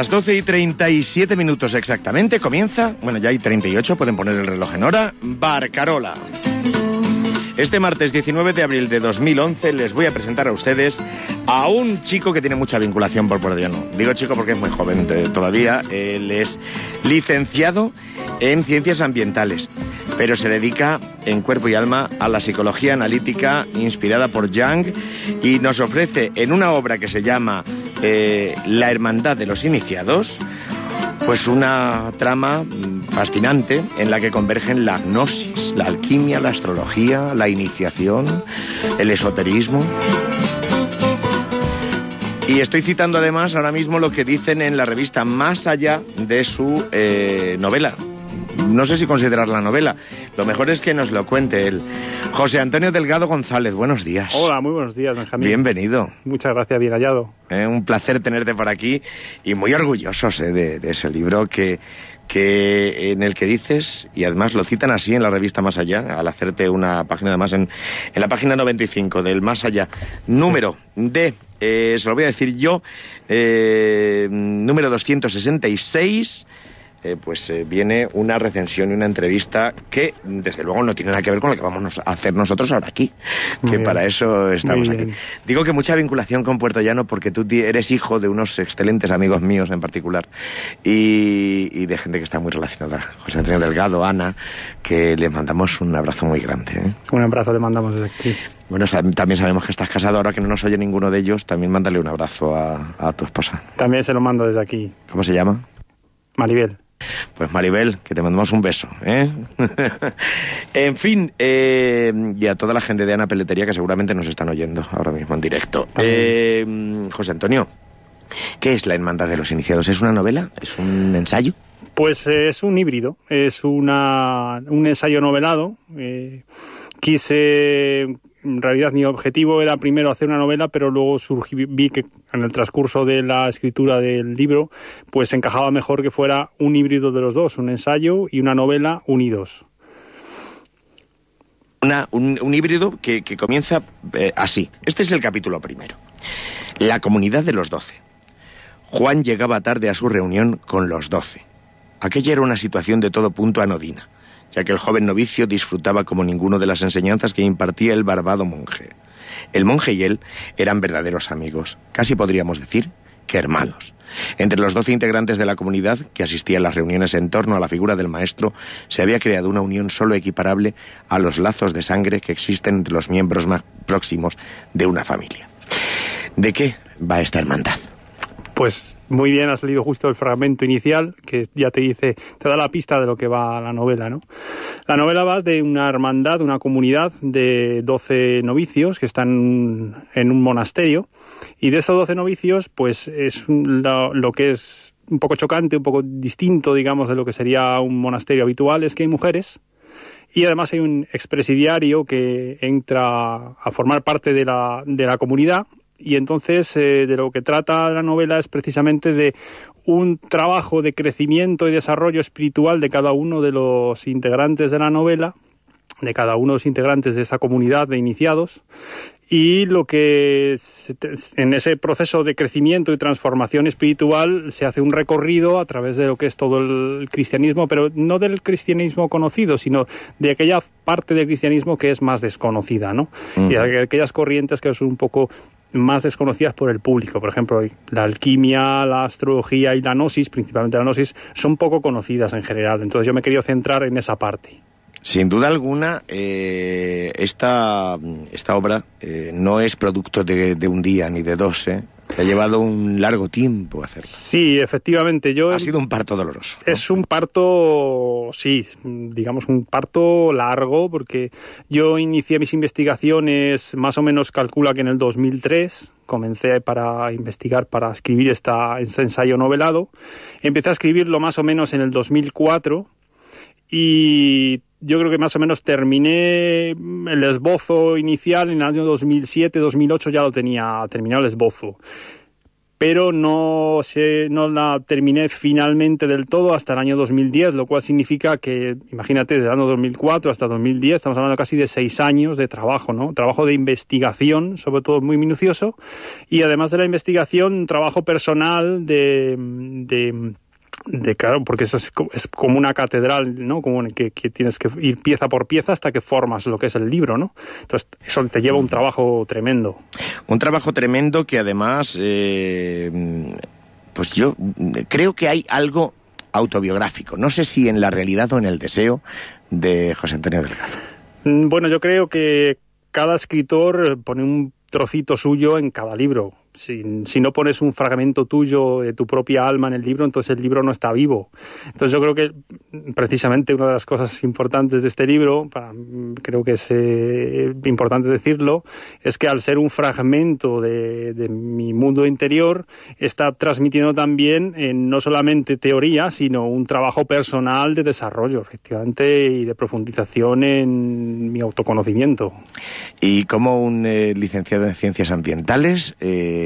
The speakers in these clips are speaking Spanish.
Las 12:37 exactamente comienza, bueno, ya hay 38, pueden poner el reloj en hora, Barcarola. Este martes 19 de abril de 2011 les voy a presentar a ustedes a un chico que tiene mucha vinculación por Puertollano. Digo chico porque es muy joven todavía. Él es licenciado en Ciencias Ambientales, pero se dedica en cuerpo y alma a la psicología analítica inspirada por Jung y nos ofrece en una obra que se llama La Hermandad de los Iniciados, pues una trama fascinante en la que convergen la gnosis, la alquimia, la astrología, la iniciación, el esoterismo. Y estoy citando además ahora mismo lo que dicen en la revista Más Allá de su novela. No sé si considerarla novela. Lo mejor es que nos lo cuente él. José Antonio Delgado González, buenos días. Hola, muy buenos días, Benjamín. Bienvenido. Muchas gracias, bien hallado. Un placer tenerte por aquí y muy orgullosos de ese libro que en el que dices, y además lo citan así en la revista Más Allá, al hacerte una página además en la página 95 del Más Allá, número de, se lo voy a decir yo, número 266... pues viene una recensión y una entrevista que, desde luego, no tiene nada que ver con lo que vamos a hacer nosotros ahora aquí, que para eso estamos aquí. Digo que mucha vinculación con Puertollano porque tú eres hijo de unos excelentes amigos míos en particular y de gente que está muy relacionada. José Antonio Delgado, Ana, que les mandamos un abrazo muy grande, ¿eh? Un abrazo le mandamos desde aquí. Bueno, también sabemos que estás casado, ahora que no nos oye ninguno de ellos, también mándale un abrazo a tu esposa. También se lo mando desde aquí. ¿Cómo se llama? Maribel. Pues Maribel, que te mandamos un beso, ¿eh? En fin, y a toda la gente de Ana Peletería que seguramente nos están oyendo ahora mismo en directo. José Antonio, ¿qué es La Hermandad de los Iniciados? ¿Es una novela? ¿Es un ensayo? Pues es un híbrido, es un ensayo novelado. En realidad mi objetivo era primero hacer una novela, pero luego vi que en el transcurso de la escritura del libro pues encajaba mejor que fuera un híbrido de los dos, un ensayo y una novela unidos. Un híbrido que comienza así. Este es el capítulo primero. La comunidad de los 12. Juan llegaba tarde a su reunión con los 12. Aquella era una situación de todo punto anodina, ya que el joven novicio disfrutaba como ninguno de las enseñanzas que impartía el barbado monje. El monje y él eran verdaderos amigos, casi podríamos decir que hermanos. Entre los 12 integrantes de la comunidad que asistían a las reuniones en torno a la figura del maestro, se había creado una unión solo equiparable a los lazos de sangre que existen entre los miembros más próximos de una familia. ¿De qué va esta hermandad? Pues muy bien, has leído justo el fragmento inicial, que ya te da la pista de lo que va la novela, ¿no? La novela va de una hermandad, una comunidad de 12 novicios que están en un monasterio, y de esos 12 novicios, pues es lo que es un poco chocante, un poco distinto, digamos, de lo que sería un monasterio habitual, es que hay mujeres, y además hay un expresidiario que entra a formar parte de la comunidad. Y entonces de lo que trata la novela es precisamente de un trabajo de crecimiento y desarrollo espiritual de cada uno de los integrantes de la novela, de cada uno de los integrantes de esa comunidad de iniciados, y lo que en ese proceso de crecimiento y transformación espiritual se hace un recorrido a través de lo que es todo el cristianismo, pero no del cristianismo conocido, sino de aquella parte del cristianismo que es más desconocida, ¿no? Y aquellas corrientes que son un poco más desconocidas por el público. Por ejemplo, la alquimia, la astrología y la gnosis, principalmente la gnosis, son poco conocidas en general. Entonces yo me he querido centrar en esa parte. Sin duda alguna, esta obra no es producto de un día ni de dos, ¿eh? Te ha llevado un largo tiempo hacerlo. Sí, efectivamente. Ha sido un parto doloroso, ¿no? Es un parto, sí, digamos un parto largo, porque yo inicié mis investigaciones, más o menos calcula que en el 2003, comencé para investigar, para escribir este ensayo novelado. Empecé a escribirlo más o menos en el 2004 y yo creo que más o menos terminé el esbozo inicial en el año 2007, 2008 ya lo tenía terminado el esbozo. pero no la terminé finalmente del todo hasta el año 2010, lo cual significa que, imagínate, desde el año 2004 hasta 2010, estamos hablando casi de 6 años de trabajo, ¿no? Trabajo de investigación, sobre todo muy minucioso, y además de la investigación, trabajo personal claro, porque eso es como una catedral, ¿no? Como que tienes que ir pieza por pieza hasta que formas lo que es el libro, ¿no? Entonces, eso te lleva un trabajo tremendo. Un trabajo tremendo que además, pues yo creo que hay algo autobiográfico. No sé si en la realidad o en el deseo de José Antonio Delgado. Bueno, yo creo que cada escritor pone un trocito suyo en cada libro. Si no pones un fragmento tuyo de tu propia alma en el libro, entonces el libro no está vivo. Entonces yo creo que precisamente una de las cosas importantes de este libro, creo que es importante decirlo, es que al ser un fragmento de mi mundo interior, está transmitiendo también no solamente teoría, sino un trabajo personal de desarrollo, efectivamente, y de profundización en mi autoconocimiento. Y como un licenciado en Ciencias Ambientales,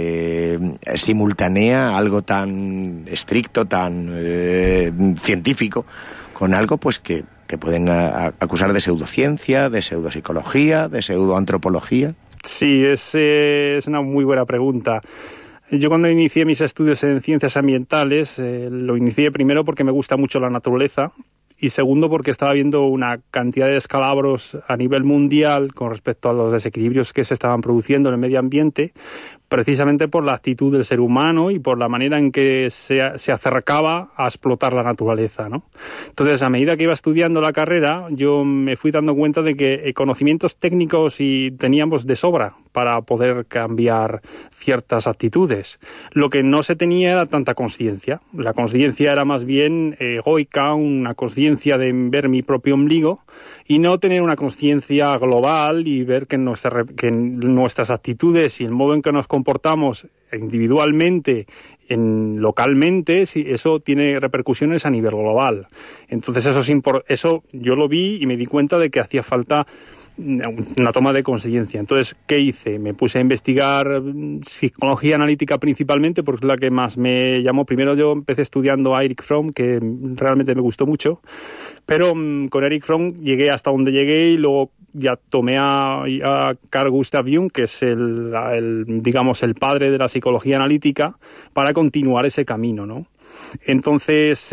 simultanea algo tan estricto, tan científico, con algo pues que pueden acusar de pseudociencia, de pseudopsicología, de pseudoantropología. Sí, es una muy buena pregunta. Yo cuando inicié mis estudios en ciencias ambientales, lo inicié primero porque me gusta mucho la naturaleza, y segundo porque estaba viendo una cantidad de descalabros a nivel mundial con respecto a los desequilibrios que se estaban produciendo en el medio ambiente, precisamente por la actitud del ser humano y por la manera en que se acercaba a explotar la naturaleza, ¿no? Entonces, a medida que iba estudiando la carrera, yo me fui dando cuenta de que conocimientos técnicos teníamos de sobra para poder cambiar ciertas actitudes. Lo que no se tenía era tanta conciencia. La conciencia era más bien egoica, una conciencia de ver mi propio ombligo, y no tener una conciencia global y ver que nuestras actitudes y el modo en que nos comportamos individualmente, localmente, eso tiene repercusiones a nivel global. Entonces eso yo lo vi y me di cuenta de que hacía falta una toma de conciencia. Entonces, ¿qué hice? Me puse a investigar psicología analítica principalmente, porque es la que más me llamó. Primero yo empecé estudiando a Erich Fromm, que realmente me gustó mucho, pero con Erich Fromm llegué hasta donde llegué y luego ya tomé a Carl Gustav Jung, que es el padre de la psicología analítica, para continuar ese camino, ¿no? Entonces,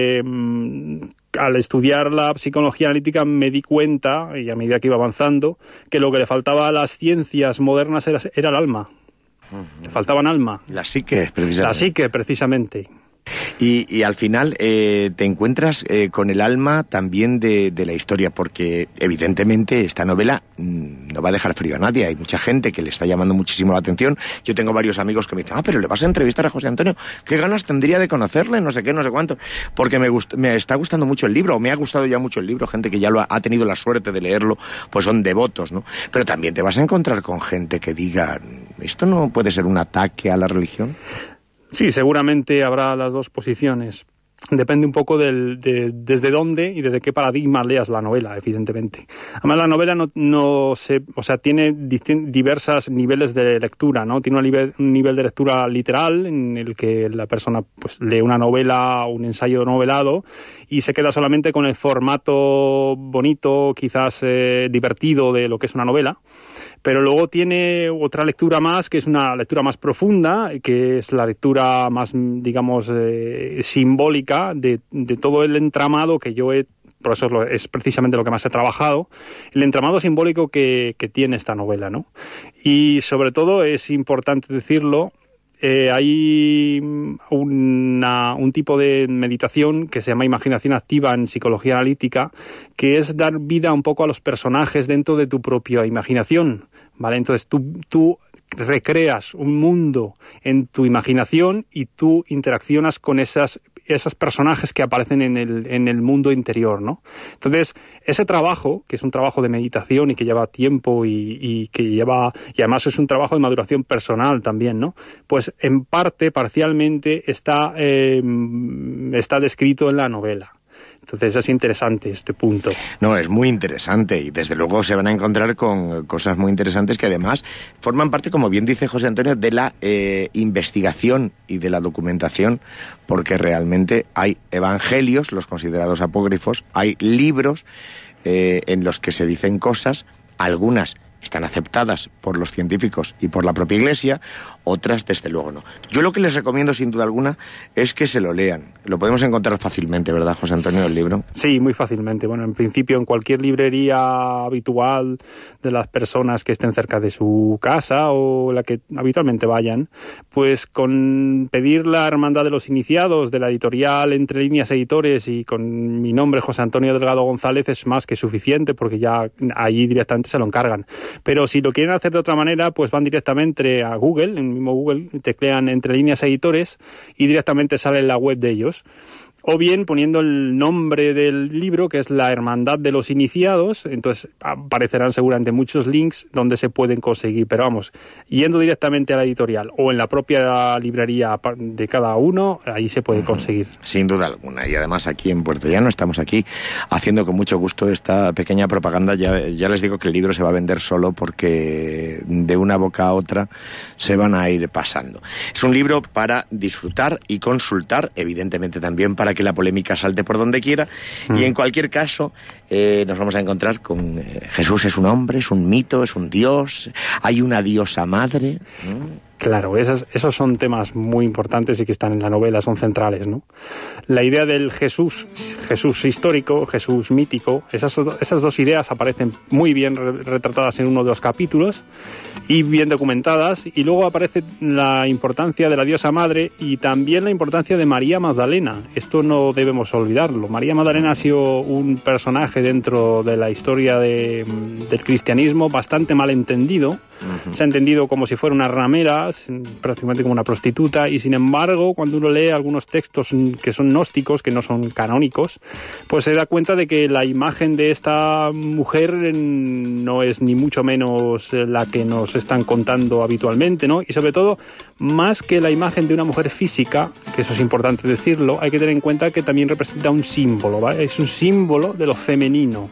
al estudiar la psicología analítica me di cuenta, y a medida que iba avanzando, que lo que le faltaba a las ciencias modernas era el alma. Le faltaban alma. La psique, precisamente. La psique, precisamente. Y al final te encuentras con el alma también de la historia, porque evidentemente esta novela no va a dejar frío a nadie. Hay mucha gente que le está llamando muchísimo la atención. Yo tengo varios amigos que me dicen, pero le vas a entrevistar a José Antonio, ¿qué ganas tendría de conocerle? No sé qué, no sé cuánto. Porque me está gustando mucho el libro, o me ha gustado ya mucho el libro. Gente que ya ha tenido la suerte de leerlo, pues son devotos, ¿no? Pero también te vas a encontrar con gente que diga, ¿esto no puede ser un ataque a la religión? Sí, seguramente habrá las dos posiciones. Depende un poco desde dónde y desde qué paradigma leas la novela, evidentemente. Además, la novela tiene diversos niveles de lectura, ¿no? Tiene un nivel de lectura literal, en el que la persona pues lee una novela, un ensayo novelado, y se queda solamente con el formato bonito, quizás divertido de lo que es una novela. Pero luego tiene otra lectura más, que es una lectura más profunda, que es la lectura más, digamos, simbólica de todo el entramado que por eso es precisamente lo que más he trabajado, el entramado simbólico que tiene esta novela, ¿no? Y sobre todo es importante decirlo, hay un tipo de meditación que se llama imaginación activa en psicología analítica, que es dar vida un poco a los personajes dentro de tu propia imaginación, ¿vale? Entonces tú recreas un mundo en tu imaginación y tú interaccionas con esos personajes que aparecen en el mundo interior, ¿no? Entonces, ese trabajo, que es un trabajo de meditación y que lleva tiempo y además es un trabajo de maduración personal también, ¿no? Pues parcialmente está descrito en la novela. Entonces es interesante este punto. No, es muy interesante y desde luego se van a encontrar con cosas muy interesantes que además forman parte, como bien dice José Antonio, de la investigación y de la documentación, porque realmente hay evangelios, los considerados apócrifos, hay libros en los que se dicen cosas, algunas están aceptadas por los científicos y por la propia Iglesia, otras desde luego no. Yo lo que les recomiendo sin duda alguna es que se lo lean. Lo podemos encontrar fácilmente, ¿verdad, José Antonio, el libro? Sí, muy fácilmente. Bueno, en principio en cualquier librería habitual de las personas que estén cerca de su casa o la que habitualmente vayan, pues con pedir la Hermandad de los Iniciados de la editorial Entre Líneas Editores y con mi nombre, José Antonio Delgado González, es más que suficiente porque ya allí directamente se lo encargan. Pero si lo quieren hacer de otra manera, pues van directamente a Google, en el mismo Google, teclean Entre Líneas Editores y directamente sale en la web de ellos. O bien poniendo el nombre del libro, que es La Hermandad de los Iniciados, entonces aparecerán seguramente muchos links donde se pueden conseguir. Pero vamos, yendo directamente a la editorial o en la propia librería de cada uno, ahí se puede conseguir. Sin duda alguna. Y además aquí en Puerto Llano estamos aquí haciendo con mucho gusto esta pequeña propaganda. Ya les digo que el libro se va a vender solo porque de una boca a otra se van a ir pasando. Es un libro para disfrutar y consultar, evidentemente también para que la polémica salte por donde quiera, y en cualquier caso nos vamos a encontrar con Jesús es un hombre, es un mito, es un dios, hay una diosa madre. Claro, esos son temas muy importantes y que están en la novela, son centrales, ¿no? La idea del Jesús histórico, Jesús mítico, esas dos ideas aparecen muy bien retratadas en uno de los capítulos y bien documentadas, y luego aparece la importancia de la diosa madre y también la importancia de María Magdalena. Esto no debemos olvidarlo. María Magdalena ha sido un personaje dentro de la historia del cristianismo bastante mal entendido. Se ha entendido como si fuera una ramera, prácticamente como una prostituta, y sin embargo, cuando uno lee algunos textos que son gnósticos, que no son canónicos, pues se da cuenta de que la imagen de esta mujer no es ni mucho menos la que nos están contando habitualmente, ¿no? Y sobre todo, más que la imagen de una mujer física, que eso es importante decirlo, hay que tener en cuenta que también representa un símbolo, ¿vale? Es un símbolo de lo femenino.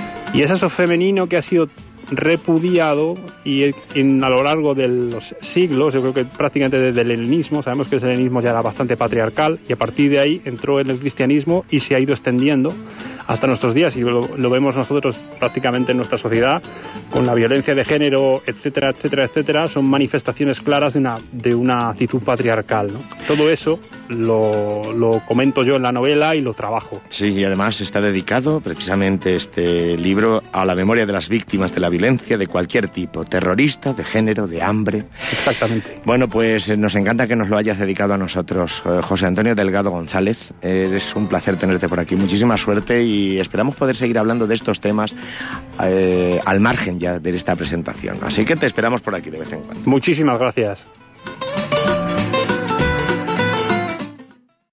Y es eso femenino que ha sido repudiado y a lo largo de los siglos, yo creo que prácticamente desde el helenismo, sabemos que el helenismo ya era bastante patriarcal y a partir de ahí entró en el cristianismo y se ha ido extendiendo hasta nuestros días, y lo vemos nosotros prácticamente en nuestra sociedad con la violencia de género, etcétera, etcétera, etcétera. Son manifestaciones claras de una actitud patriarcal, ¿no? Todo eso lo comento yo en la novela y lo trabajo. Sí, y además está dedicado precisamente este libro a la memoria de las víctimas de la violencia de cualquier tipo, terrorista, de género, de hambre. Exactamente. Bueno, pues nos encanta que nos lo hayas dedicado a nosotros, José Antonio Delgado González. Es un placer tenerte por aquí. Muchísima suerte y esperamos poder seguir hablando de estos temas al margen ya de esta presentación. Así que te esperamos por aquí de vez en cuando. Muchísimas gracias.